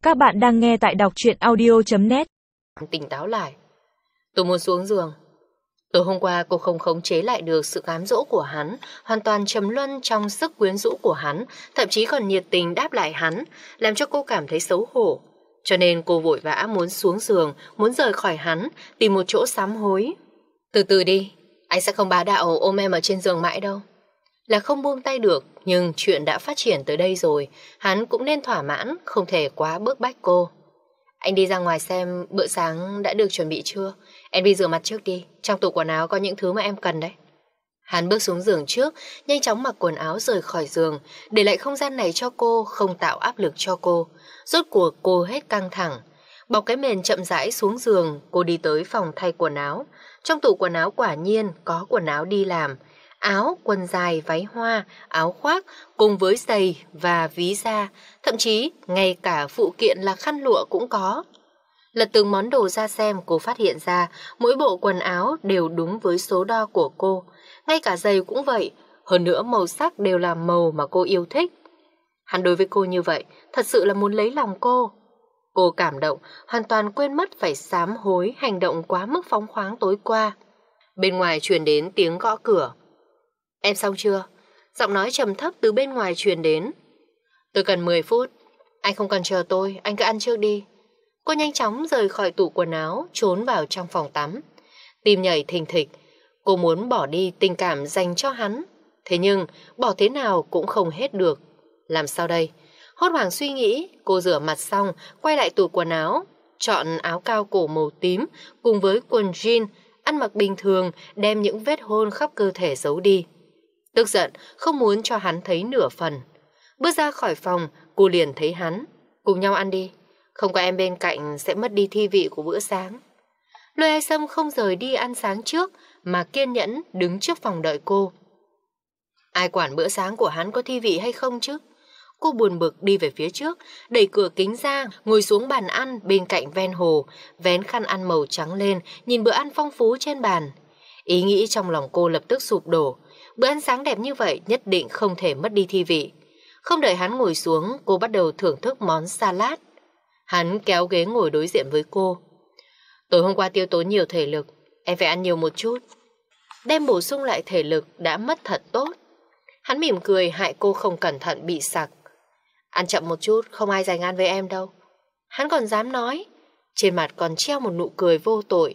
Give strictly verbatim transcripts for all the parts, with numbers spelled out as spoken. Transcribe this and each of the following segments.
Các bạn đang nghe tại đọc truyện audio chấm net. Tỉnh táo lại. Tôi muốn xuống giường. Tối hôm qua cô không khống chế lại được sự cám dỗ của hắn, hoàn toàn trầm luân trong sức quyến rũ của hắn, thậm chí còn nhiệt tình đáp lại hắn, làm cho cô cảm thấy xấu hổ. Cho nên cô vội vã muốn xuống giường, muốn rời khỏi hắn, tìm một chỗ sám hối. Từ từ đi, anh sẽ không bá đạo ôm em ở trên giường mãi đâu. Là không buông tay được, nhưng chuyện đã phát triển tới đây rồi, hắn cũng nên thỏa mãn, không thể quá bức bách cô. Anh đi ra ngoài xem bữa sáng đã được chuẩn bị chưa? Em đi rửa mặt trước đi, trong tủ quần áo có những thứ mà em cần đấy. Hắn bước xuống giường trước, nhanh chóng mặc quần áo rời khỏi giường, để lại không gian này cho cô, không tạo áp lực cho cô. Rốt cuộc cô hết căng thẳng. Bọc cái mền chậm rãi xuống giường, cô đi tới phòng thay quần áo. Trong tủ quần áo quả nhiên có quần áo đi làm. Áo, quần dài, váy hoa, áo khoác cùng với giày và ví da, thậm chí ngay cả phụ kiện là khăn lụa cũng có. Lật từng món đồ ra xem, cô phát hiện ra mỗi bộ quần áo đều đúng với số đo của cô, ngay cả giày cũng vậy, hơn nữa màu sắc đều là màu mà cô yêu thích. Hắn đối với cô như vậy, thật sự là muốn lấy lòng cô. Cô cảm động, hoàn toàn quên mất phải sám hối hành động quá mức phóng khoáng tối qua. Bên ngoài truyền đến tiếng gõ cửa. Em xong chưa? Giọng nói trầm thấp từ bên ngoài truyền đến. Tôi cần mười phút. Anh không cần chờ tôi, anh cứ ăn trước đi. Cô nhanh chóng rời khỏi tủ quần áo, trốn vào trong phòng tắm. Tim nhảy thình thịch. Cô muốn bỏ đi tình cảm dành cho hắn. Thế nhưng, bỏ thế nào cũng không hết được. Làm sao đây? Hốt hoảng suy nghĩ, cô rửa mặt xong, quay lại tủ quần áo, chọn áo cao cổ màu tím cùng với quần jean, ăn mặc bình thường, đem những vết hôn khắp cơ thể giấu đi. Tức giận, không muốn cho hắn thấy nửa phần. Bước ra khỏi phòng, cô liền thấy hắn. Cùng nhau ăn đi. Không có em bên cạnh sẽ mất đi thi vị của bữa sáng. Lôi Ai Sâm không rời đi ăn sáng trước, mà kiên nhẫn đứng trước phòng đợi cô. Ai quản bữa sáng của hắn có thi vị hay không chứ? Cô buồn bực đi về phía trước, đẩy cửa kính ra, ngồi xuống bàn ăn bên cạnh ven hồ, vén khăn ăn màu trắng lên, nhìn bữa ăn phong phú trên bàn. Ý nghĩ trong lòng cô lập tức sụp đổ. Bữa ăn sáng đẹp như vậy nhất định không thể mất đi thi vị. Không đợi hắn ngồi xuống, cô bắt đầu thưởng thức món salad. Hắn kéo ghế ngồi đối diện với cô. Tối hôm qua tiêu tốn nhiều thể lực, em phải ăn nhiều một chút. Đem bổ sung lại thể lực đã mất thật tốt. Hắn mỉm cười hại cô không cẩn thận bị sặc. Ăn chậm một chút, không ai giành ăn với em đâu. Hắn còn dám nói. Trên mặt còn treo một nụ cười vô tội.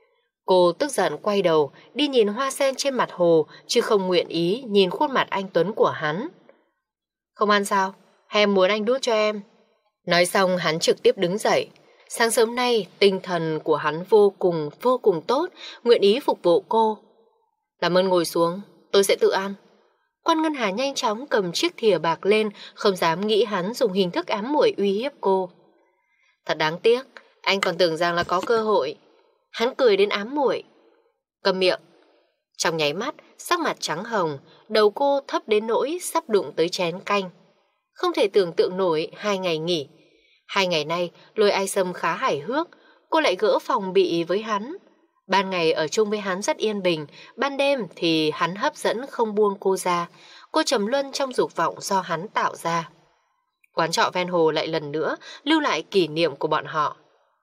Cô tức giận quay đầu, đi nhìn hoa sen trên mặt hồ, chứ không nguyện ý nhìn khuôn mặt anh Tuấn của hắn. Không ăn sao? Hay em muốn anh đút cho em? Nói xong hắn trực tiếp đứng dậy. Sáng sớm nay, tinh thần của hắn vô cùng, vô cùng tốt, nguyện ý phục vụ cô. Làm ơn ngồi xuống, tôi sẽ tự ăn. Quan Ngân Hà nhanh chóng cầm chiếc thìa bạc lên, không dám nghĩ hắn dùng hình thức ám muội uy hiếp cô. Thật đáng tiếc, anh còn tưởng rằng là có cơ hội. Hắn cười đến ám muội. Cầm miệng. Trong nháy mắt, sắc mặt trắng hồng, đầu cô thấp đến nỗi sắp đụng tới chén canh. Không thể tưởng tượng nổi hai ngày nghỉ. Hai ngày nay, Lôi Ai Sâm khá hài hước, cô lại gỡ phòng bị với hắn. Ban ngày ở chung với hắn rất yên bình, ban đêm thì hắn hấp dẫn không buông cô ra. Cô trầm luân trong dục vọng do hắn tạo ra. Quán trọ ven hồ lại lần nữa lưu lại kỷ niệm của bọn họ.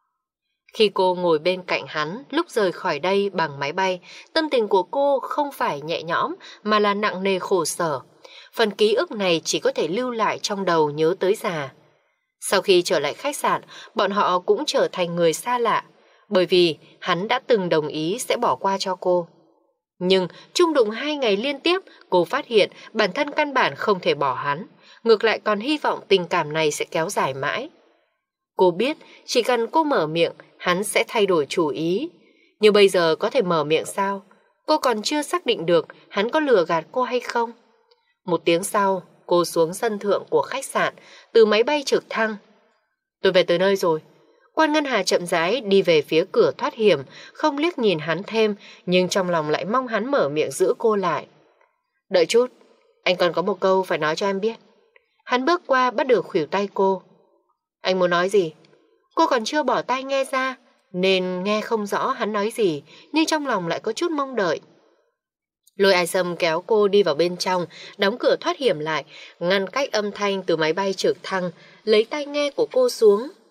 Khi cô ngồi bên cạnh hắn lúc rời khỏi đây bằng máy bay, tâm tình của cô không phải nhẹ nhõm mà là nặng nề khổ sở. Phần ký ức này chỉ có thể lưu lại trong đầu nhớ tới già. Sau khi trở lại khách sạn, bọn họ cũng trở thành người xa lạ, bởi vì hắn đã từng đồng ý sẽ bỏ qua cho cô. Nhưng chung đụng hai ngày liên tiếp, cô phát hiện bản thân căn bản không thể bỏ hắn, ngược lại còn hy vọng tình cảm này sẽ kéo dài mãi. Cô biết chỉ cần cô mở miệng, hắn sẽ thay đổi chủ ý. Nhưng bây giờ có thể mở miệng sao? Cô còn chưa xác định được hắn có lừa gạt cô hay không. Một tiếng sau, cô xuống sân thượng của khách sạn, từ máy bay trực thăng. Tôi về tới nơi rồi. Quan Ngân Hà chậm rãi đi về phía cửa thoát hiểm, không liếc nhìn hắn thêm, nhưng trong lòng lại mong hắn mở miệng giữ cô lại. Đợi chút, anh còn có một câu phải nói cho em biết. Hắn bước qua bắt được khuỷu tay cô. Anh muốn nói gì? Cô còn chưa bỏ tai nghe ra, nên nghe không rõ hắn nói gì, nhưng trong lòng lại có chút mong đợi. Lôi Ai Sâm kéo cô đi vào bên trong, đóng cửa thoát hiểm lại, ngăn cách âm thanh từ máy bay trực thăng, lấy tai nghe của cô xuống,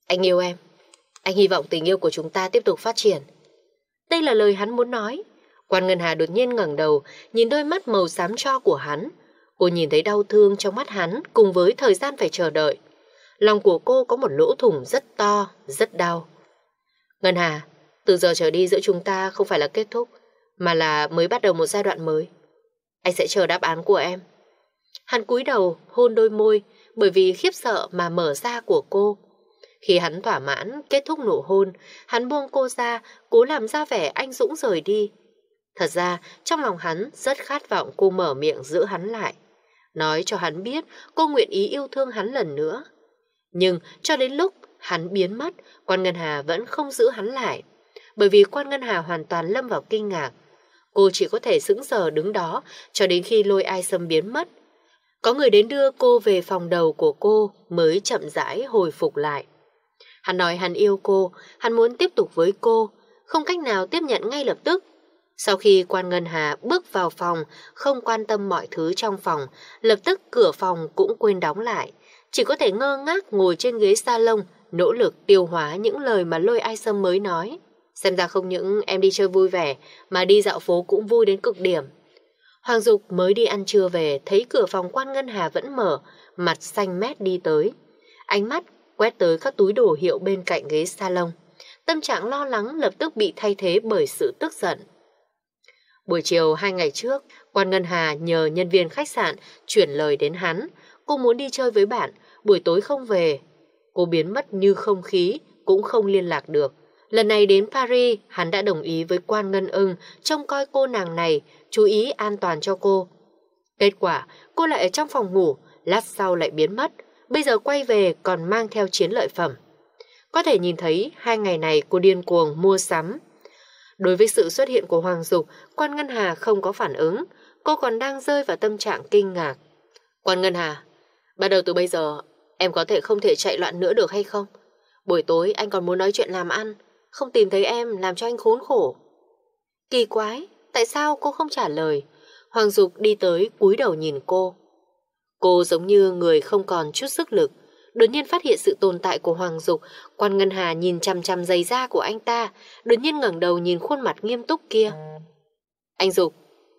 Anh yêu em. Anh hy vọng tình yêu của chúng ta tiếp tục phát triển. Đây là lời hắn muốn nói. Quan Ngân Hà đột nhiên ngẩng đầu, nhìn đôi mắt màu xám tro của hắn. Cô nhìn thấy đau thương trong mắt hắn cùng với thời gian phải chờ đợi. Lòng của cô có một lỗ thủng rất to, rất đau. Ngân Hà, từ giờ trở đi giữa chúng ta không phải là kết thúc, mà là mới bắt đầu một giai đoạn mới. Anh sẽ chờ đáp án của em. Hắn cúi đầu hôn đôi môi, bởi vì khiếp sợ mà mở ra của cô. Khi hắn thỏa mãn kết thúc nụ hôn, hắn buông cô ra, cố làm ra vẻ anh dũng rời đi. Thật ra trong lòng hắn rất khát vọng cô mở miệng giữ hắn lại, nói cho hắn biết cô nguyện ý yêu thương hắn lần nữa. Nhưng cho đến lúc hắn biến mất, Quan Ngân Hà vẫn không giữ hắn lại, bởi vì Quan Ngân Hà hoàn toàn lâm vào kinh ngạc. Cô chỉ có thể sững sờ đứng đó cho đến khi Lôi Ai Sâm biến mất. Có người đến đưa cô về phòng đầu của cô mới chậm rãi hồi phục lại. Hắn nói hắn yêu cô, hắn muốn tiếp tục với cô, không cách nào tiếp nhận ngay lập tức. Sau khi Quan Ngân Hà bước vào phòng, không quan tâm mọi thứ trong phòng, lập tức cửa phòng cũng quên đóng lại. Chỉ có thể ngơ ngác ngồi trên ghế salon, nỗ lực tiêu hóa những lời mà Lôi Ai Sâm mới nói. Xem ra không những em đi chơi vui vẻ, mà đi dạo phố cũng vui đến cực điểm. Hoàng Dục mới đi ăn trưa về, thấy cửa phòng Quan Ngân Hà vẫn mở, mặt xanh mét đi tới. Ánh mắt quét tới các túi đồ hiệu bên cạnh ghế salon. Tâm trạng lo lắng lập tức bị thay thế bởi sự tức giận. Buổi chiều hai ngày trước, Quan Ngân Hà nhờ nhân viên khách sạn chuyển lời đến hắn. Cô muốn đi chơi với bạn, buổi tối không về. Cô biến mất như không khí, cũng không liên lạc được. Lần này đến Paris, hắn đã đồng ý với Quan Ngân Ưng trông coi cô nàng này, chú ý an toàn cho cô. Kết quả, cô lại ở trong phòng ngủ, lát sau lại biến mất. Bây giờ quay về còn mang theo chiến lợi phẩm. Có thể nhìn thấy hai ngày này cô điên cuồng mua sắm. Đối với sự xuất hiện của Hoàng Dục, Quan Ngân Hà không có phản ứng. Cô còn đang rơi vào tâm trạng kinh ngạc. Quan Ngân Hà, bắt đầu từ bây giờ, em có thể không thể chạy loạn nữa được hay không? Buổi tối anh còn muốn nói chuyện làm ăn, không tìm thấy em làm cho anh khốn khổ. Kỳ quái, tại sao cô không trả lời? Hoàng Dục đi tới cúi đầu nhìn cô. Cô giống như người không còn chút sức lực. Đột nhiên phát hiện sự tồn tại của Hoàng Dục, Quan Ngân Hà nhìn chằm chằm giày da của anh ta, đột nhiên ngẩng đầu nhìn khuôn mặt nghiêm túc kia. Anh Dục.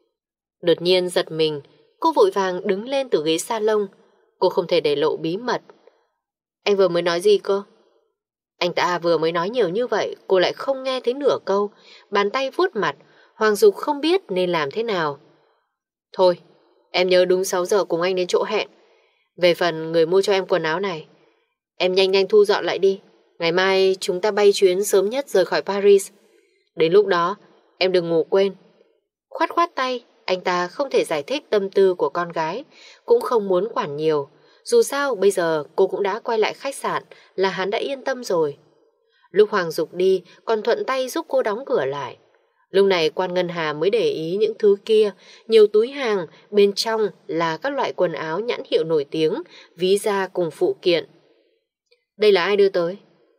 Đột nhiên giật mình, cô vội vàng đứng lên từ ghế salon. Cô không thể để lộ bí mật. Anh vừa mới nói gì cơ? Anh ta vừa mới nói nhiều như vậy, cô lại không nghe thấy nửa câu, bàn tay vuốt mặt. Hoàng Dục không biết nên làm thế nào. Thôi, em nhớ đúng sáu giờ cùng anh đến chỗ hẹn. Về phần người mua cho em quần áo này, em nhanh nhanh thu dọn lại đi. Ngày mai chúng ta bay chuyến sớm nhất rời khỏi Paris. Đến lúc đó, em đừng ngủ quên. Khoát khoát tay, anh ta không thể giải thích tâm tư của con gái, cũng không muốn quản nhiều. Dù sao bây giờ cô cũng đã quay lại khách sạn, là hắn đã yên tâm rồi. Lúc Hoàng Dục đi, còn thuận tay giúp cô đóng cửa lại. Lúc này Quan Ngân Hà mới để ý những thứ kia, nhiều túi hàng, bên trong là các loại quần áo nhãn hiệu nổi tiếng, ví da cùng phụ kiện. Đây là ai đưa tới?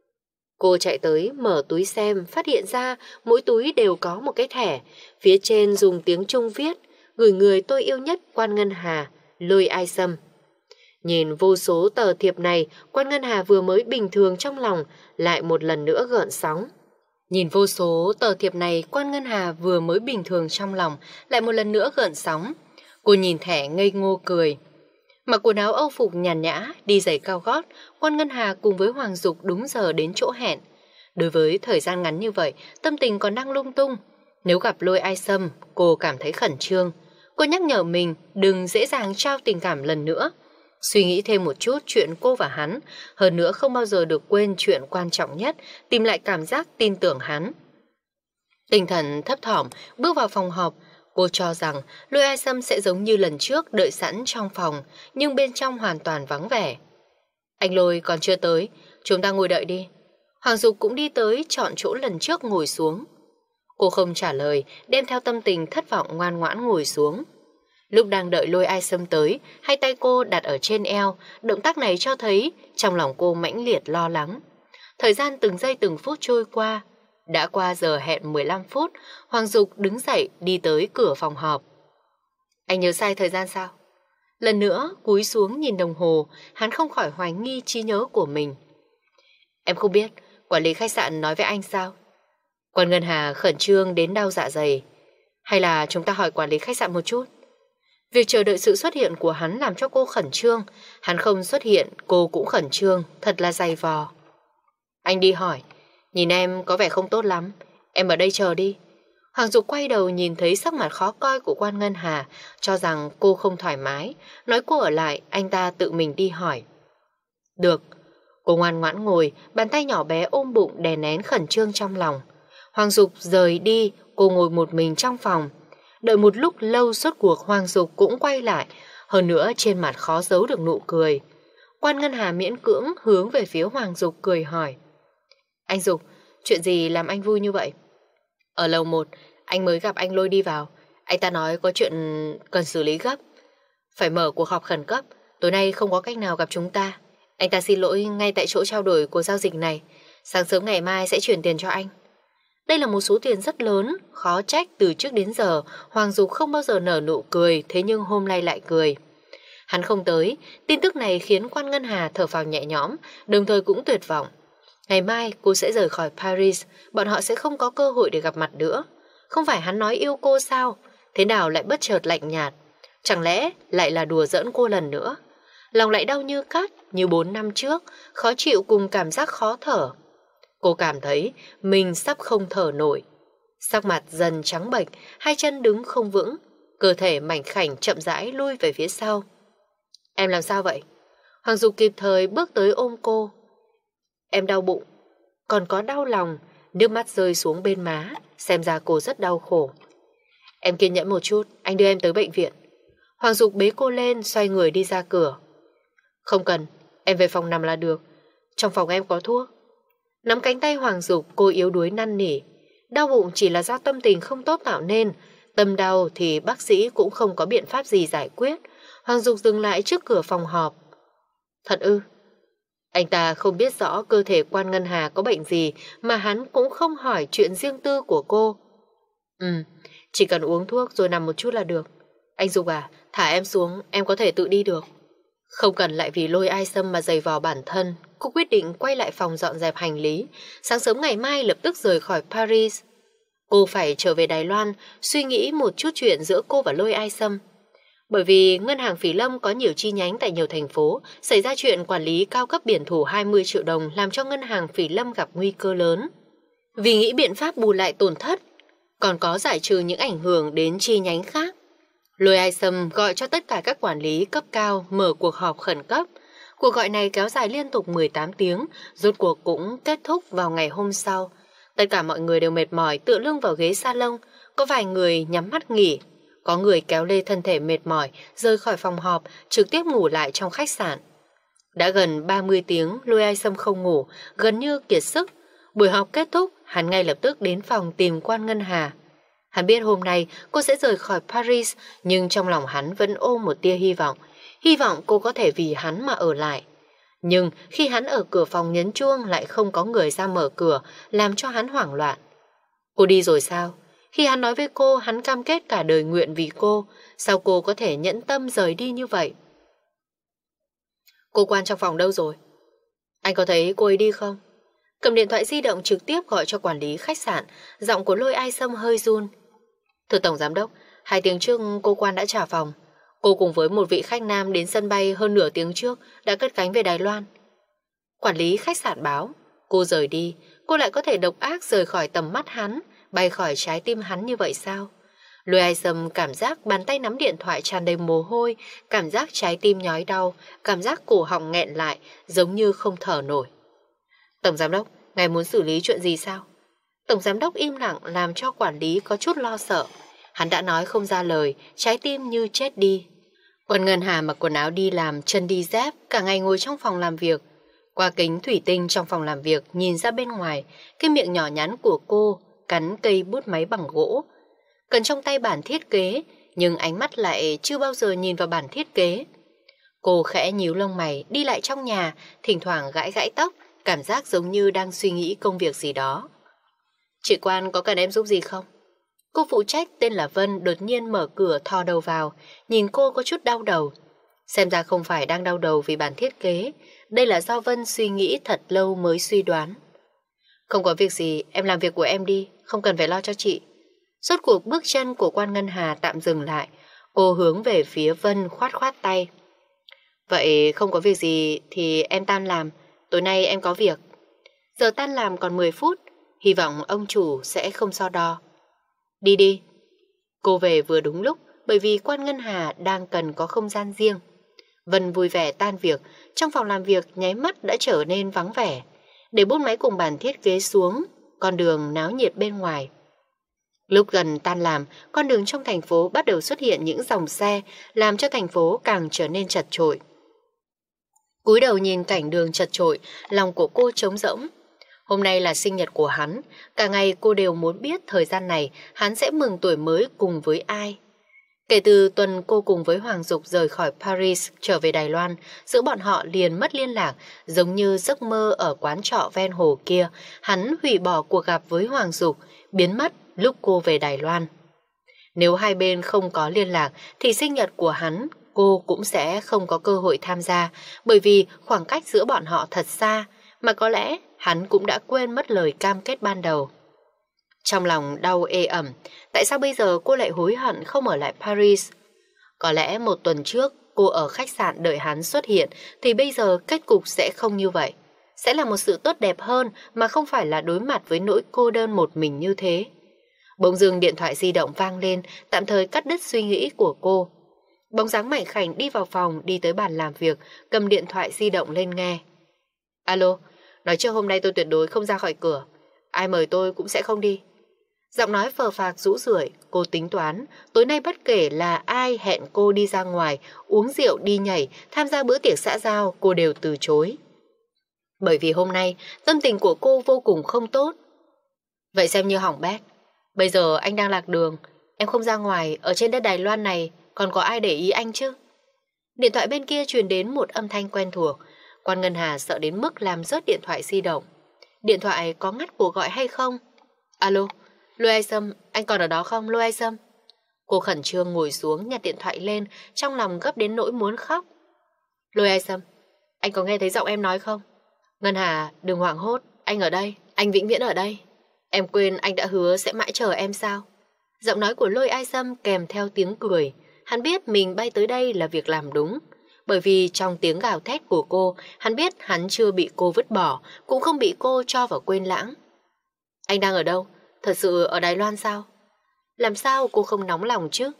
Cô chạy tới, mở túi xem, phát hiện ra mỗi túi đều có một cái thẻ, phía trên dùng tiếng Trung viết, gửi người tôi yêu nhất Quan Ngân Hà, Lôi Ai Sâm. Nhìn vô số tờ thiệp này, Quan Ngân Hà vừa mới bình thường trong lòng, lại một lần nữa gợn sóng. Nhìn vô số tờ thiệp này, Quan Ngân Hà vừa mới bình thường trong lòng, lại một lần nữa gợn sóng. Cô nhìn thẻ ngây ngô cười. Mặc quần áo Âu phục nhàn nhã, đi giày cao gót, Quan Ngân Hà cùng với Hoàng Dục đúng giờ đến chỗ hẹn. Đối với thời gian ngắn như vậy, tâm tình còn đang lung tung. Nếu gặp Lôi Ai Sâm, cô cảm thấy khẩn trương. Cô nhắc nhở mình đừng dễ dàng trao tình cảm lần nữa. Suy nghĩ thêm một chút chuyện cô và hắn, hơn nữa không bao giờ được quên chuyện quan trọng nhất, tìm lại cảm giác tin tưởng hắn. Tinh thần thấp thỏm, bước vào phòng họp, cô cho rằng Lôi Ai Sâm sẽ giống như lần trước đợi sẵn trong phòng, nhưng bên trong hoàn toàn vắng vẻ. Anh Lôi còn chưa tới, chúng ta ngồi đợi đi. Hoàng Dục cũng đi tới, chọn chỗ lần trước ngồi xuống. Cô không trả lời, đem theo tâm tình thất vọng ngoan ngoãn ngồi xuống. Lúc đang đợi Lôi Ai Sâm tới, hai tay cô đặt ở trên eo, động tác này cho thấy trong lòng cô mãnh liệt lo lắng. Thời gian từng giây từng phút trôi qua. Đã qua giờ hẹn mười lăm phút, Hoàng Dục đứng dậy đi tới cửa phòng họp. Anh nhớ sai thời gian sao? Lần nữa cúi xuống nhìn đồng hồ, hắn không khỏi hoài nghi trí nhớ của mình. Em không biết, quản lý khách sạn nói với anh sao? Quan Ngân Hà khẩn trương đến đau dạ dày. Hay là chúng ta hỏi quản lý khách sạn một chút? Việc chờ đợi sự xuất hiện của hắn làm cho cô khẩn trương. Hắn không xuất hiện, cô cũng khẩn trương, thật là dày vò. Anh đi hỏi, nhìn em có vẻ không tốt lắm, em ở đây chờ đi. Hoàng Dục quay đầu nhìn thấy sắc mặt khó coi của Quan Ngân Hà, cho rằng cô không thoải mái, nói cô ở lại, anh ta tự mình đi hỏi. Được. Cô ngoan ngoãn ngồi, bàn tay nhỏ bé ôm bụng đè nén khẩn trương trong lòng. Hoàng Dục rời đi, cô ngồi một mình trong phòng. Đợi một lúc lâu suốt cuộc Hoàng Dục cũng quay lại, hơn nữa trên mặt khó giấu được nụ cười. Quan Ngân Hà miễn cưỡng hướng về phía Hoàng Dục cười hỏi. Anh Dục, chuyện gì làm anh vui như vậy? Ở lầu một, anh mới gặp anh Lôi đi vào. Anh ta nói có chuyện cần xử lý gấp. Phải mở cuộc họp khẩn cấp, tối nay không có cách nào gặp chúng ta. Anh ta xin lỗi ngay tại chỗ trao đổi của giao dịch này. Sáng sớm ngày mai sẽ chuyển tiền cho anh. Đây là một số tiền rất lớn, khó trách từ trước đến giờ Hoàng Dục không bao giờ nở nụ cười, thế nhưng hôm nay lại cười. Hắn không tới, tin tức này khiến Quan Ngân Hà thở phào nhẹ nhõm, đồng thời cũng tuyệt vọng. Ngày mai cô sẽ rời khỏi Paris, bọn họ sẽ không có cơ hội để gặp mặt nữa. Không phải hắn nói yêu cô sao? Thế nào lại bất chợt lạnh nhạt? Chẳng lẽ lại là đùa giỡn cô lần nữa? Lòng lại đau như cắt, như bốn năm trước, khó chịu cùng cảm giác khó thở. Cô cảm thấy mình sắp không thở nổi. Sắc mặt dần trắng bệch, hai chân đứng không vững, cơ thể mảnh khảnh chậm rãi lui về phía sau. Em làm sao vậy? Hoàng Dục kịp thời bước tới ôm cô. Em đau bụng, còn có đau lòng, nước mắt rơi xuống bên má, xem ra cô rất đau khổ. Em kiên nhẫn một chút, anh đưa em tới bệnh viện. Hoàng Dục bế cô lên, xoay người đi ra cửa. Không cần, em về phòng nằm là được. Trong phòng em có thuốc. Nắm cánh tay Hoàng Dục, cô yếu đuối năn nỉ. Đau bụng chỉ là do tâm tình không tốt tạo nên. Tâm đau thì bác sĩ cũng không có biện pháp gì giải quyết. Hoàng Dục dừng lại trước cửa phòng họp. Thật ư? Anh ta không biết rõ cơ thể Quan Ngân Hà có bệnh gì, mà hắn cũng không hỏi chuyện riêng tư của cô. Ừ, chỉ cần uống thuốc rồi nằm một chút là được. Anh Dục à, thả em xuống, em có thể tự đi được. Không cần lại vì Lôi Ai Sâm mà giày vò bản thân, cô quyết định quay lại phòng dọn dẹp hành lý. Sáng sớm ngày mai lập tức rời khỏi Paris. Cô phải trở về Đài Loan, suy nghĩ một chút chuyện giữa cô và Lôi Ai Sâm. Bởi vì ngân hàng Phỉ Lâm có nhiều chi nhánh tại nhiều thành phố, xảy ra chuyện quản lý cao cấp biển thủ hai mươi triệu đồng làm cho ngân hàng Phỉ Lâm gặp nguy cơ lớn. Vì nghĩ biện pháp bù lại tổn thất, còn có giải trừ những ảnh hưởng đến chi nhánh khác, Lôi Ai Sâm gọi cho tất cả các quản lý cấp cao mở cuộc họp khẩn cấp. Cuộc gọi này kéo dài liên tục mười tám tiếng, rốt cuộc cũng kết thúc vào ngày hôm sau. Tất cả mọi người đều mệt mỏi tựa lưng vào ghế salon, có vài người nhắm mắt nghỉ. Có người kéo lê thân thể mệt mỏi, rời khỏi phòng họp, trực tiếp ngủ lại trong khách sạn. Đã gần ba mươi tiếng, Lôi Ai Sâm không ngủ, gần như kiệt sức. Buổi họp kết thúc, hắn ngay lập tức đến phòng tìm Quan Ngân Hà. Hắn biết hôm nay cô sẽ rời khỏi Paris, nhưng trong lòng hắn vẫn ôm một tia hy vọng. Hy vọng cô có thể vì hắn mà ở lại. Nhưng khi hắn ở cửa phòng nhấn chuông lại không có người ra mở cửa, làm cho hắn hoảng loạn. Cô đi rồi sao? Khi hắn nói với cô hắn cam kết cả đời nguyện vì cô, sao cô có thể nhẫn tâm rời đi như vậy? Cô Quan trong phòng đâu rồi? Anh có thấy cô ấy đi không? Cầm điện thoại di động trực tiếp gọi cho quản lý khách sạn, giọng của Lôi Ai Sâm hơi run. Thưa Tổng Giám Đốc, hai tiếng trước cô Quan đã trả phòng. Cô cùng với một vị khách nam đến sân bay hơn nửa tiếng trước đã cất cánh về Đài Loan. Quản lý khách sạn báo, cô rời đi, cô lại có thể độc ác rời khỏi tầm mắt hắn, bay khỏi trái tim hắn như vậy sao? Lôi Ai Sâm cảm giác bàn tay nắm điện thoại tràn đầy mồ hôi, cảm giác trái tim nhói đau, cảm giác cổ họng nghẹn lại, giống như không thở nổi. Tổng Giám Đốc, ngài muốn xử lý chuyện gì sao? Tổng Giám Đốc im lặng làm cho quản lý có chút lo sợ. Hắn đã nói không ra lời, trái tim như chết đi. Quan Ngân Hà mặc quần áo đi làm, chân đi dép, cả ngày ngồi trong phòng làm việc. Qua kính thủy tinh trong phòng làm việc, nhìn ra bên ngoài, cái miệng nhỏ nhắn của cô cắn cây bút máy bằng gỗ. Cần trong tay bản thiết kế, nhưng ánh mắt lại chưa bao giờ nhìn vào bản thiết kế. Cô khẽ nhíu lông mày, đi lại trong nhà, thỉnh thoảng gãi gãi tóc, cảm giác giống như đang suy nghĩ công việc gì đó. Chị Quan có cần em giúp gì không? Cô phụ trách tên là Vân đột nhiên mở cửa thò đầu vào, nhìn cô có chút đau đầu. Xem ra không phải đang đau đầu vì bản thiết kế, đây là do Vân suy nghĩ thật lâu mới suy đoán. Không có việc gì, em làm việc của em đi, không cần phải lo cho chị. Rốt cuộc bước chân của quan ngân hà tạm dừng lại, cô hướng về phía Vân khoát khoát tay. Vậy không có việc gì thì em tan làm, tối nay em có việc. Giờ tan làm còn mười phút, hy vọng ông chủ sẽ không so đo. Đi đi. Cô về vừa đúng lúc, bởi vì quan ngân hà đang cần có không gian riêng. Vân vui vẻ tan việc, trong phòng làm việc nháy mắt đã trở nên vắng vẻ. Để bút máy cùng bàn thiết kế xuống, con đường náo nhiệt bên ngoài. Lúc gần tan làm, con đường trong thành phố bắt đầu xuất hiện những dòng xe, làm cho thành phố càng trở nên chật chội. Cúi đầu nhìn cảnh đường chật chội, lòng của cô trống rỗng. Hôm nay là sinh nhật của hắn, cả ngày cô đều muốn biết thời gian này hắn sẽ mừng tuổi mới cùng với ai. Kể từ tuần cô cùng với Hoàng Dục rời khỏi Paris trở về Đài Loan, giữa bọn họ liền mất liên lạc, giống như giấc mơ ở quán trọ ven hồ kia. Hắn hủy bỏ cuộc gặp với Hoàng Dục, biến mất lúc cô về Đài Loan. Nếu hai bên không có liên lạc thì sinh nhật của hắn cô cũng sẽ không có cơ hội tham gia, bởi vì khoảng cách giữa bọn họ thật xa, mà có lẽ hắn cũng đã quên mất lời cam kết ban đầu. Trong lòng đau ê ẩm, tại sao bây giờ cô lại hối hận không ở lại Paris? Có lẽ một tuần trước cô ở khách sạn đợi hắn xuất hiện thì bây giờ kết cục sẽ không như vậy. Sẽ là một sự tốt đẹp hơn mà không phải là đối mặt với nỗi cô đơn một mình như thế. Bỗng dưng điện thoại di động vang lên, tạm thời cắt đứt suy nghĩ của cô. Bóng dáng mảnh khảnh đi vào phòng, đi tới bàn làm việc, cầm điện thoại di động lên nghe. Alo, nói trước hôm nay tôi tuyệt đối không ra khỏi cửa. Ai mời tôi cũng sẽ không đi. Giọng nói phờ phạc rũ rượi, cô tính toán, tối nay bất kể là ai hẹn cô đi ra ngoài, uống rượu đi nhảy, tham gia bữa tiệc xã giao, cô đều từ chối. Bởi vì hôm nay, tâm tình của cô vô cùng không tốt. Vậy xem như hỏng bét. Bây giờ anh đang lạc đường, em không ra ngoài, ở trên đất Đài Loan này, còn có ai để ý anh chứ? Điện thoại bên kia truyền đến một âm thanh quen thuộc. Quan Ngân Hà sợ đến mức làm rớt điện thoại di động. Điện thoại có ngắt cuộc gọi hay không? Alo, Lôi Ai Sâm, anh còn ở đó không, Lôi Ai Sâm? Cô khẩn trương ngồi xuống nhặt điện thoại lên, trong lòng gấp đến nỗi muốn khóc. Lôi Ai Sâm, anh có nghe thấy giọng em nói không? Ngân Hà, đừng hoảng hốt, anh ở đây, anh vĩnh viễn ở đây. Em quên anh đã hứa sẽ mãi chờ em sao? Giọng nói của Lôi Ai Sâm kèm theo tiếng cười. Hắn biết mình bay tới đây là việc làm đúng. Bởi vì trong tiếng gào thét của cô, hắn biết hắn chưa bị cô vứt bỏ, cũng không bị cô cho vào quên lãng. Anh đang ở đâu? Thật sự ở Đài Loan sao? Làm sao cô không nóng lòng chứ?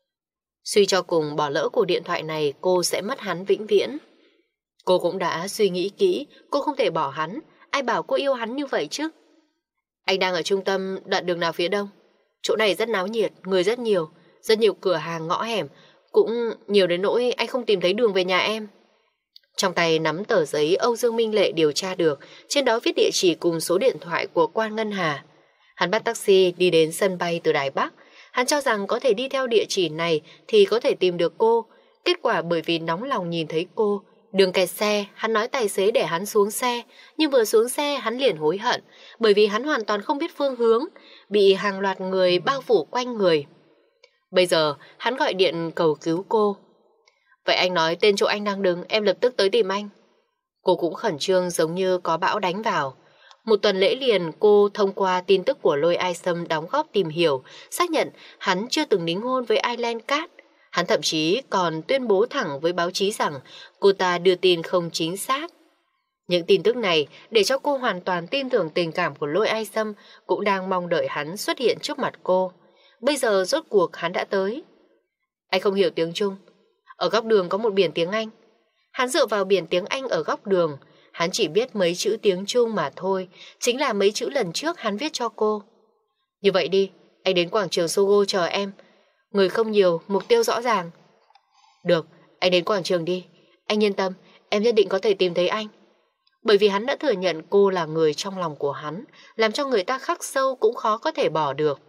Suy cho cùng bỏ lỡ cuộc điện thoại này cô sẽ mất hắn vĩnh viễn. Cô cũng đã suy nghĩ kỹ, cô không thể bỏ hắn. Ai bảo cô yêu hắn như vậy chứ? Anh đang ở trung tâm đoạn đường nào phía đông? Chỗ này rất náo nhiệt, người rất nhiều, rất nhiều cửa hàng ngõ hẻm, cũng nhiều đến nỗi anh không tìm thấy đường về nhà em. Trong tay nắm tờ giấy Âu Dương Minh Lệ điều tra được, trên đó viết địa chỉ cùng số điện thoại của Quan Ngân Hà. Hắn bắt taxi đi đến sân bay từ Đài Bắc. Hắn cho rằng có thể đi theo địa chỉ này thì có thể tìm được cô. Kết quả bởi vì nóng lòng nhìn thấy cô, đường kẹt xe, hắn nói tài xế để hắn xuống xe. Nhưng vừa xuống xe hắn liền hối hận, bởi vì hắn hoàn toàn không biết phương hướng, bị hàng loạt người bao phủ quanh người. Bây giờ hắn gọi điện cầu cứu cô. Vậy anh nói tên chỗ anh đang đứng, em lập tức tới tìm anh. Cô cũng khẩn trương giống như có bão đánh vào. Một tuần lễ liền cô thông qua tin tức của Lôi Ai Sâm đóng góp tìm hiểu, xác nhận hắn chưa từng đính hôn với Aileen Cát. Hắn thậm chí còn tuyên bố thẳng với báo chí rằng cô ta đưa tin không chính xác. Những tin tức này để cho cô hoàn toàn tin tưởng tình cảm của Lôi Ai Sâm, cũng đang mong đợi hắn xuất hiện trước mặt cô. Bây giờ rốt cuộc hắn đã tới. Anh không hiểu tiếng Trung. Ở góc đường có một biển tiếng Anh. Hắn dựa vào biển tiếng Anh ở góc đường. Hắn chỉ biết mấy chữ tiếng Trung mà thôi, chính là mấy chữ lần trước hắn viết cho cô. Như vậy đi, anh đến quảng trường Sogo chờ em. Người không nhiều, mục tiêu rõ ràng. Được, anh đến quảng trường đi. Anh yên tâm, em nhất định có thể tìm thấy anh. Bởi vì hắn đã thừa nhận cô là người trong lòng của hắn, làm cho người ta khắc sâu cũng khó có thể bỏ được.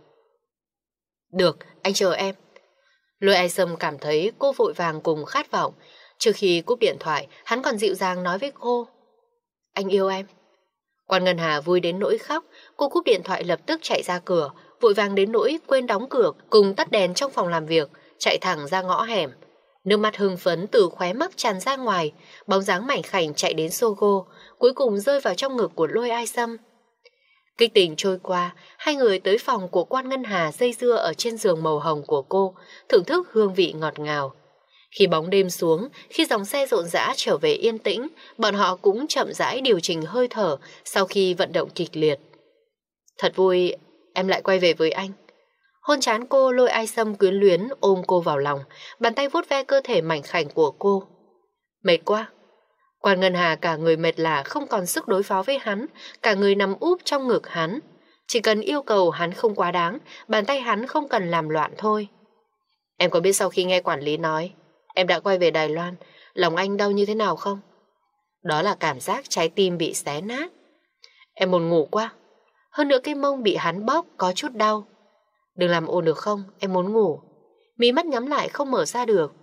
Được, anh chờ em. Lôi Ai Sâm cảm thấy cô vội vàng cùng khát vọng. Trước khi cúp điện thoại, hắn còn dịu dàng nói với cô. Anh yêu em. Quan Ngân Hà vui đến nỗi khóc. Cô cúp điện thoại lập tức chạy ra cửa, vội vàng đến nỗi quên đóng cửa, cùng tắt đèn trong phòng làm việc, chạy thẳng ra ngõ hẻm. Nước mắt hưng phấn từ khóe mắt tràn ra ngoài, bóng dáng mảnh khảnh chạy đến Sogo, cuối cùng rơi vào trong ngực của Lôi Ai Sâm. Kịch tình trôi qua, hai người tới phòng của Quan Ngân Hà dây dưa ở trên giường màu hồng của cô, thưởng thức hương vị ngọt ngào. Khi bóng đêm xuống, khi dòng xe rộn rã trở về yên tĩnh, bọn họ cũng chậm rãi điều chỉnh hơi thở sau khi vận động kịch liệt. Thật vui, em lại quay về với anh. Hôn trán cô, Lôi Ai Sâm quyến luyến ôm cô vào lòng, bàn tay vuốt ve cơ thể mảnh khảnh của cô. Mệt quá. Quan Ngân Hà cả người mệt lả, không còn sức đối phó với hắn, cả người nằm úp trong ngực hắn. Chỉ cần yêu cầu hắn không quá đáng, bàn tay hắn không cần làm loạn thôi. Em có biết sau khi nghe quản lý nói em đã quay về Đài Loan, lòng anh đau như thế nào không? Đó là cảm giác trái tim bị xé nát. Em buồn ngủ quá. Hơn nữa cái mông bị hắn bóp có chút đau. Đừng làm ồn được không, em muốn ngủ. Mí mắt nhắm lại không mở ra được.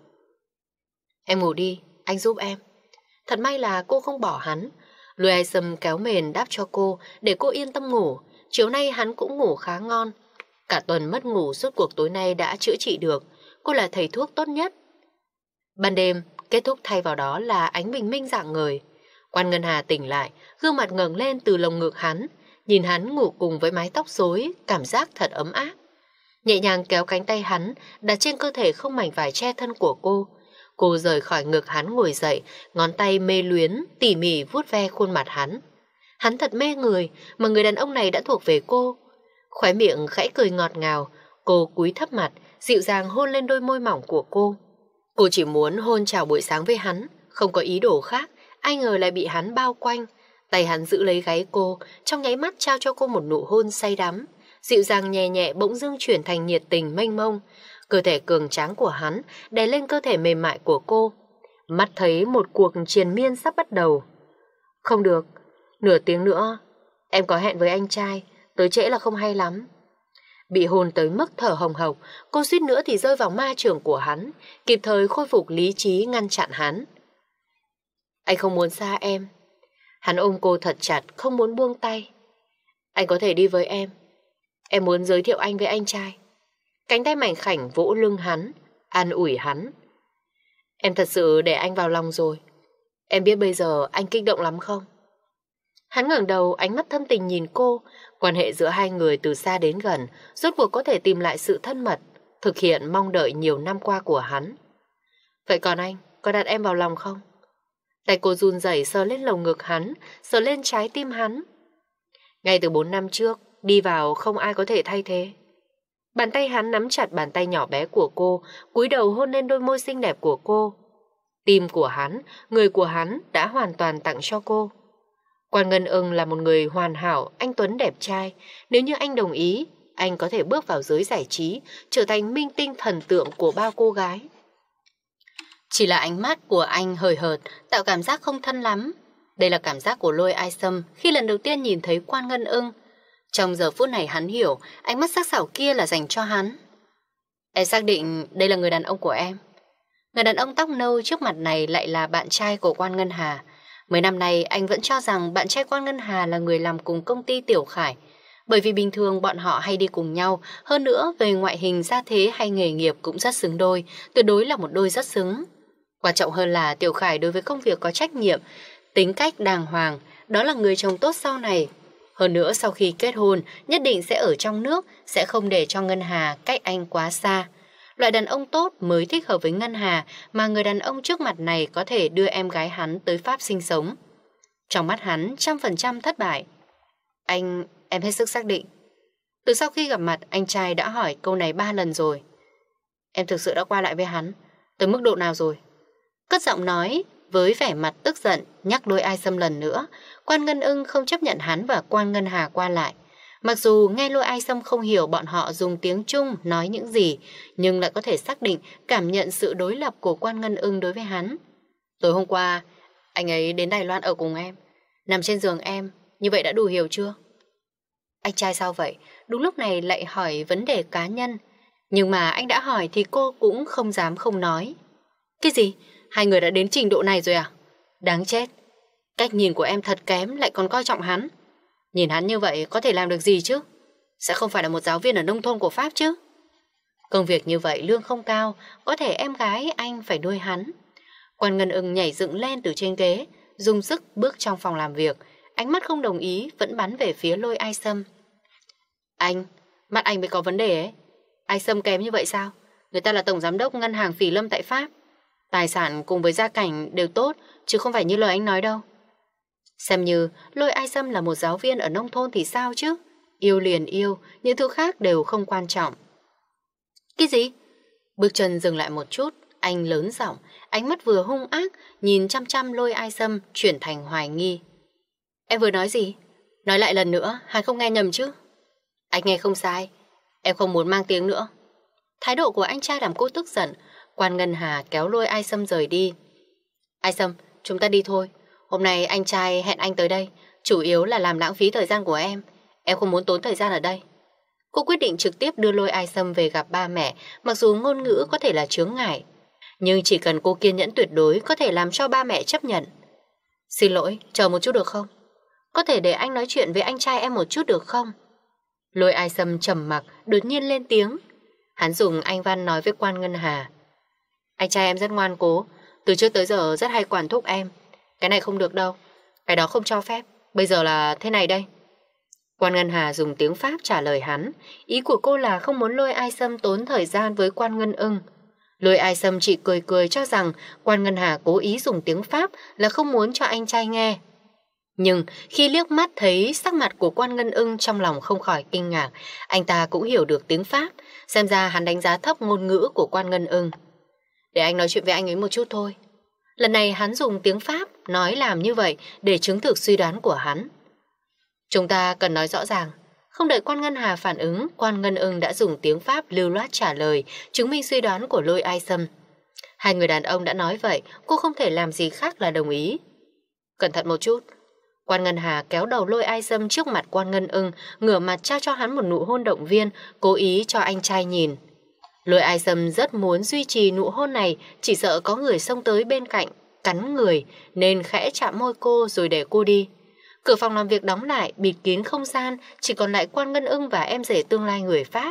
Em ngủ đi, anh giúp em. Thật may là cô không bỏ hắn. Lôi Ai Sâm kéo mền đáp cho cô để cô yên tâm ngủ. Chiều nay hắn cũng ngủ khá ngon. Cả tuần mất ngủ suốt cuộc tối nay đã chữa trị được. Cô là thầy thuốc tốt nhất. Ban đêm, kết thúc thay vào đó là ánh bình minh rạng ngời. Quan Ngân Hà tỉnh lại, gương mặt ngẩng lên từ lồng ngực hắn. Nhìn hắn ngủ cùng với mái tóc rối, cảm giác thật ấm áp. Nhẹ nhàng kéo cánh tay hắn, đặt trên cơ thể không mảnh vải che thân của cô. Cô rời khỏi ngực hắn ngồi dậy, ngón tay mê luyến, tỉ mỉ vuốt ve khuôn mặt hắn. Hắn thật mê người, mà người đàn ông này đã thuộc về cô. Khóe miệng khẽ cười ngọt ngào, cô cúi thấp mặt, dịu dàng hôn lên đôi môi mỏng của cô. Cô chỉ muốn hôn chào buổi sáng với hắn, không có ý đồ khác, ai ngờ lại bị hắn bao quanh. Tay hắn giữ lấy gáy cô, trong nháy mắt trao cho cô một nụ hôn say đắm. Dịu dàng nhẹ nhẹ bỗng dưng chuyển thành nhiệt tình mênh mông. Cơ thể cường tráng của hắn đè lên cơ thể mềm mại của cô. Mắt thấy một cuộc triền miên sắp bắt đầu. Không được, nửa tiếng nữa em có hẹn với anh trai, tới trễ là không hay lắm. Bị hôn tới mức thở hồng hộc, cô suýt nữa thì rơi vào ma trường của hắn, kịp thời khôi phục lý trí ngăn chặn hắn. Anh không muốn xa em. Hắn ôm cô thật chặt, không muốn buông tay. Anh có thể đi với em. Em muốn giới thiệu anh với anh trai. Cánh tay mảnh khảnh vỗ lưng hắn, an ủi hắn. Em thật sự để anh vào lòng rồi. Em biết bây giờ anh kích động lắm không? Hắn ngẩng đầu, ánh mắt thâm tình nhìn cô. Quan hệ giữa hai người từ xa đến gần, rốt cuộc có thể tìm lại sự thân mật, thực hiện mong đợi nhiều năm qua của hắn. Vậy còn anh, có đặt em vào lòng không? Tay cô run rẩy sờ lên lồng ngực hắn, sờ lên trái tim hắn. Ngay từ bốn năm trước, đi vào không ai có thể thay thế. Bàn tay hắn nắm chặt bàn tay nhỏ bé của cô, cúi đầu hôn lên đôi môi xinh đẹp của cô. Tim của hắn, người của hắn đã hoàn toàn tặng cho cô. Quan Ngân Ưng là một người hoàn hảo, anh tuấn đẹp trai. Nếu như anh đồng ý, anh có thể bước vào giới giải trí, trở thành minh tinh thần tượng của bao cô gái. Chỉ là ánh mắt của anh hời hợt, tạo cảm giác không thân lắm. Đây là cảm giác của Lôi Ai Sâm khi lần đầu tiên nhìn thấy Quan Ngân Ưng. Trong giờ phút này hắn hiểu, ánh mắt sắc sảo kia là dành cho hắn. Em xác định đây là người đàn ông của em. Người đàn ông tóc nâu trước mặt này lại là bạn trai của Quan Ngân Hà. Mấy năm nay anh vẫn cho rằng bạn trai Quan Ngân Hà là người làm cùng công ty Tiểu Khải. Bởi vì bình thường bọn họ hay đi cùng nhau, hơn nữa về ngoại hình gia thế hay nghề nghiệp cũng rất xứng đôi, tuyệt đối là một đôi rất xứng. Quan trọng hơn là Tiểu Khải đối với công việc có trách nhiệm, tính cách đàng hoàng, đó là người chồng tốt sau này. Hơn nữa sau khi kết hôn, nhất định sẽ ở trong nước, sẽ không để cho Ngân Hà cách anh quá xa. Loại đàn ông tốt mới thích hợp với Ngân Hà, mà người đàn ông trước mặt này có thể đưa em gái hắn tới Pháp sinh sống. Trong mắt hắn, trăm phần trăm thất bại. Anh, em hết sức xác định. Từ sau khi gặp mặt, anh trai đã hỏi câu này ba lần rồi. Em thực sự đã qua lại với hắn, tới mức độ nào rồi? Cất giọng nói, với vẻ mặt tức giận, nhắc Lôi Ai Sâm lần nữa. Quan Ngân Ưng không chấp nhận hắn và Quan Ngân Hà qua lại. Mặc dù nghe Lôi Ai Sâm không hiểu bọn họ dùng tiếng Trung nói những gì, nhưng lại có thể xác định, cảm nhận sự đối lập của Quan Ngân Ưng đối với hắn. Tối hôm qua, anh ấy đến Đài Loan ở cùng em, nằm trên giường em, như vậy đã đủ hiểu chưa? Anh trai sao vậy? Đúng lúc này lại hỏi vấn đề cá nhân. Nhưng mà anh đã hỏi thì cô cũng không dám không nói. Cái gì? Hai người đã đến trình độ này rồi à? Đáng chết. Cách nhìn của em thật kém, lại còn coi trọng hắn. Nhìn hắn như vậy có thể làm được gì chứ? Sẽ không phải là một giáo viên ở nông thôn của Pháp chứ? Công việc như vậy lương không cao, có thể em gái anh phải nuôi hắn. Quan Ngân Ưng nhảy dựng lên từ trên ghế, dùng sức bước trong phòng làm việc, ánh mắt không đồng ý vẫn bắn về phía Lôi Ai Sâm. Anh, mắt anh mới có vấn đề ấy. Ai Sâm kém như vậy sao? Người ta là tổng giám đốc ngân hàng Phỉ Lâm tại Pháp. Tài sản cùng với gia cảnh đều tốt, chứ không phải như lời anh nói đâu. Xem như Lôi Ai Sâm là một giáo viên ở nông thôn thì sao chứ? Yêu liền yêu, những thứ khác đều không quan trọng. Cái gì? Bước chân dừng lại một chút, anh lớn giọng, ánh mắt vừa hung ác, nhìn chăm chăm Lôi Ai Sâm chuyển thành hoài nghi. Em vừa nói gì? Nói lại lần nữa, hắn không nghe nhầm chứ? Anh nghe không sai, em không muốn mang tiếng nữa. Thái độ của anh trai làm cô tức giận. Quan Ngân Hà kéo Lôi Ai Sâm rời đi. Ai Sâm, chúng ta đi thôi. Hôm nay anh trai hẹn anh tới đây, chủ yếu là làm lãng phí thời gian của em. Em không muốn tốn thời gian ở đây. Cô quyết định trực tiếp đưa Lôi Ai Sâm về gặp ba mẹ, mặc dù ngôn ngữ có thể là chướng ngại, nhưng chỉ cần cô kiên nhẫn tuyệt đối có thể làm cho ba mẹ chấp nhận. Xin lỗi, chờ một chút được không? Có thể để anh nói chuyện với anh trai em một chút được không? Lôi Ai Sâm trầm mặc, đột nhiên lên tiếng. Hắn dùng anh văn nói với Quan Ngân Hà. Anh trai em rất ngoan cố, từ trước tới giờ rất hay quản thúc em. Cái này không được đâu, cái đó không cho phép. Bây giờ là thế này đây. Quan Ngân Hà dùng tiếng Pháp trả lời hắn. Ý của cô là không muốn Lôi Ai Sâm tốn thời gian với Quan Ngân Ưng. Lôi Ai Sâm chỉ cười cười cho rằng Quan Ngân Hà cố ý dùng tiếng Pháp là không muốn cho anh trai nghe. Nhưng khi liếc mắt thấy sắc mặt của Quan Ngân Ưng, trong lòng không khỏi kinh ngạc. Anh ta cũng hiểu được tiếng Pháp, xem ra hắn đánh giá thấp ngôn ngữ của Quan Ngân Ưng. Để anh nói chuyện với anh ấy một chút thôi. Lần này hắn dùng tiếng Pháp nói làm như vậy để chứng thực suy đoán của hắn. Chúng ta cần nói rõ ràng. Không đợi Quan Ngân Hà phản ứng, Quan Ngân Ưng đã dùng tiếng Pháp lưu loát trả lời, chứng minh suy đoán của Lôi Ai Sâm. Hai người đàn ông đã nói vậy, cô không thể làm gì khác là đồng ý. Cẩn thận một chút. Quan Ngân Hà kéo đầu Lôi Ai Sâm trước mặt Quan Ngân Ưng, ngửa mặt trao cho hắn một nụ hôn động viên, cố ý cho anh trai nhìn. Lôi Ai Sâm rất muốn duy trì nụ hôn này, chỉ sợ có người xông tới bên cạnh, cắn người, nên khẽ chạm môi cô rồi để cô đi. Cửa phòng làm việc đóng lại, bịt kín không gian, chỉ còn lại Quan Ngân Ưng và em rể tương lai người Pháp.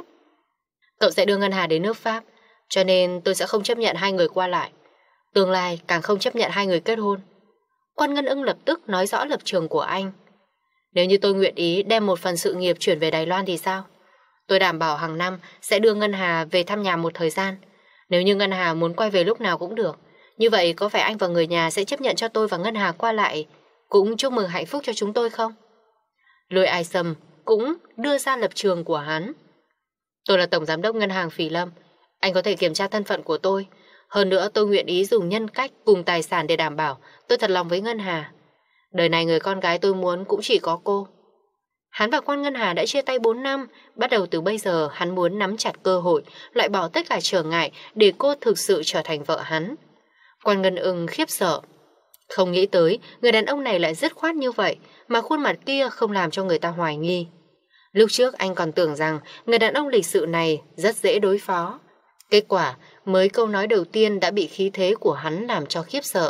Cậu sẽ đưa Ngân Hà đến nước Pháp, cho nên tôi sẽ không chấp nhận hai người qua lại. Tương lai càng không chấp nhận hai người kết hôn. Quan Ngân Ưng lập tức nói rõ lập trường của anh. Nếu như tôi nguyện ý đem một phần sự nghiệp chuyển về Đài Loan thì sao? Tôi đảm bảo hàng năm sẽ đưa Ngân Hà về thăm nhà một thời gian. Nếu như Ngân Hà muốn quay về lúc nào cũng được. Như vậy có phải anh và người nhà sẽ chấp nhận cho tôi và Ngân Hà qua lại, cũng chúc mừng hạnh phúc cho chúng tôi không? Lôi Ai Sâm cũng đưa ra lập trường của hắn. Tôi là tổng giám đốc ngân hàng Phỉ Lâm. Anh có thể kiểm tra thân phận của tôi. Hơn nữa tôi nguyện ý dùng nhân cách cùng tài sản để đảm bảo tôi thật lòng với Ngân Hà. Đời này người con gái tôi muốn cũng chỉ có cô. Hắn và Quan Ngân Hà đã chia tay bốn năm. Bắt đầu từ bây giờ hắn muốn nắm chặt cơ hội, loại bỏ tất cả trở ngại để cô thực sự trở thành vợ hắn. Quan Ngân Ưng khiếp sợ. Không nghĩ tới người đàn ông này lại dứt khoát như vậy, mà khuôn mặt kia không làm cho người ta hoài nghi. Lúc trước anh còn tưởng rằng người đàn ông lịch sự này rất dễ đối phó. Kết quả mới câu nói đầu tiên đã bị khí thế của hắn làm cho khiếp sợ.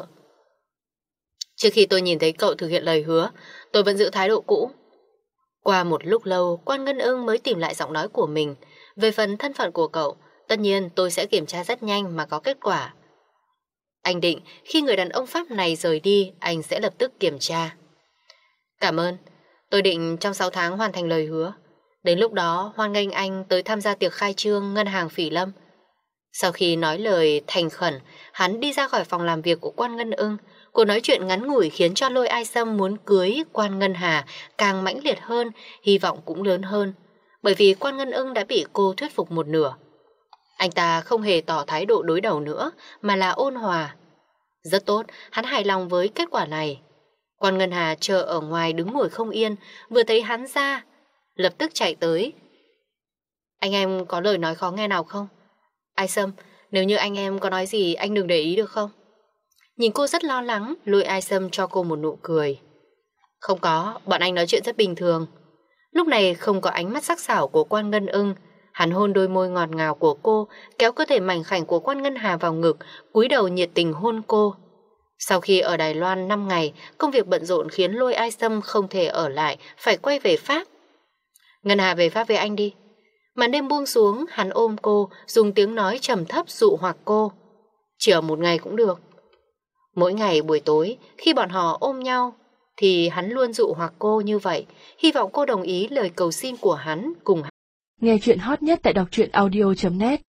Trước khi tôi nhìn thấy cậu thực hiện lời hứa, tôi vẫn giữ thái độ cũ. Qua một lúc lâu, Quan Ngân Ưng mới tìm lại giọng nói của mình. Về phần thân phận của cậu, tất nhiên tôi sẽ kiểm tra rất nhanh mà có kết quả. Anh định khi người đàn ông Pháp này rời đi, anh sẽ lập tức kiểm tra. Cảm ơn, tôi định trong sáu tháng hoàn thành lời hứa. Đến lúc đó hoan nghênh anh tới tham gia tiệc khai trương ngân hàng Phỉ Lâm. Sau khi nói lời thành khẩn, hắn đi ra khỏi phòng làm việc của Quan Ngân Ưng. Cuộc nói chuyện ngắn ngủi khiến cho Lôi Ai Sâm muốn cưới Quan Ngân Hà càng mãnh liệt hơn, hy vọng cũng lớn hơn. Bởi vì Quan Ngân Ưng đã bị cô thuyết phục một nửa. Anh ta không hề tỏ thái độ đối đầu nữa, mà là ôn hòa. Rất tốt, hắn hài lòng với kết quả này. Quan Ngân Hà chờ ở ngoài đứng ngồi không yên, vừa thấy hắn ra, lập tức chạy tới. Anh em có lời nói khó nghe nào không? Ai Sâm, nếu như anh em có nói gì anh đừng để ý được không? Nhìn cô rất lo lắng, Lôi Ai Sâm cho cô một nụ cười. Không có, bọn anh nói chuyện rất bình thường. Lúc này không có ánh mắt sắc sảo của Quan Ngân Ưng. Hắn hôn đôi môi ngọt ngào của cô, kéo cơ thể mảnh khảnh của Quan Ngân Hà vào ngực, cúi đầu nhiệt tình hôn cô. Sau khi ở Đài Loan năm ngày, công việc bận rộn khiến Lôi Ai Sâm không thể ở lại, phải quay về Pháp. Ngân Hà về Pháp với anh đi. Màn đêm buông xuống, hắn ôm cô, dùng tiếng nói trầm thấp dụ hoặc cô. Chỉ ở một ngày cũng được. Mỗi ngày buổi tối, khi bọn họ ôm nhau, thì hắn luôn dụ hoặc cô như vậy, hy vọng cô đồng ý lời cầu xin của hắn cùng hắn. Nghe chuyện hot nhất tại đọc truyện audio chấm net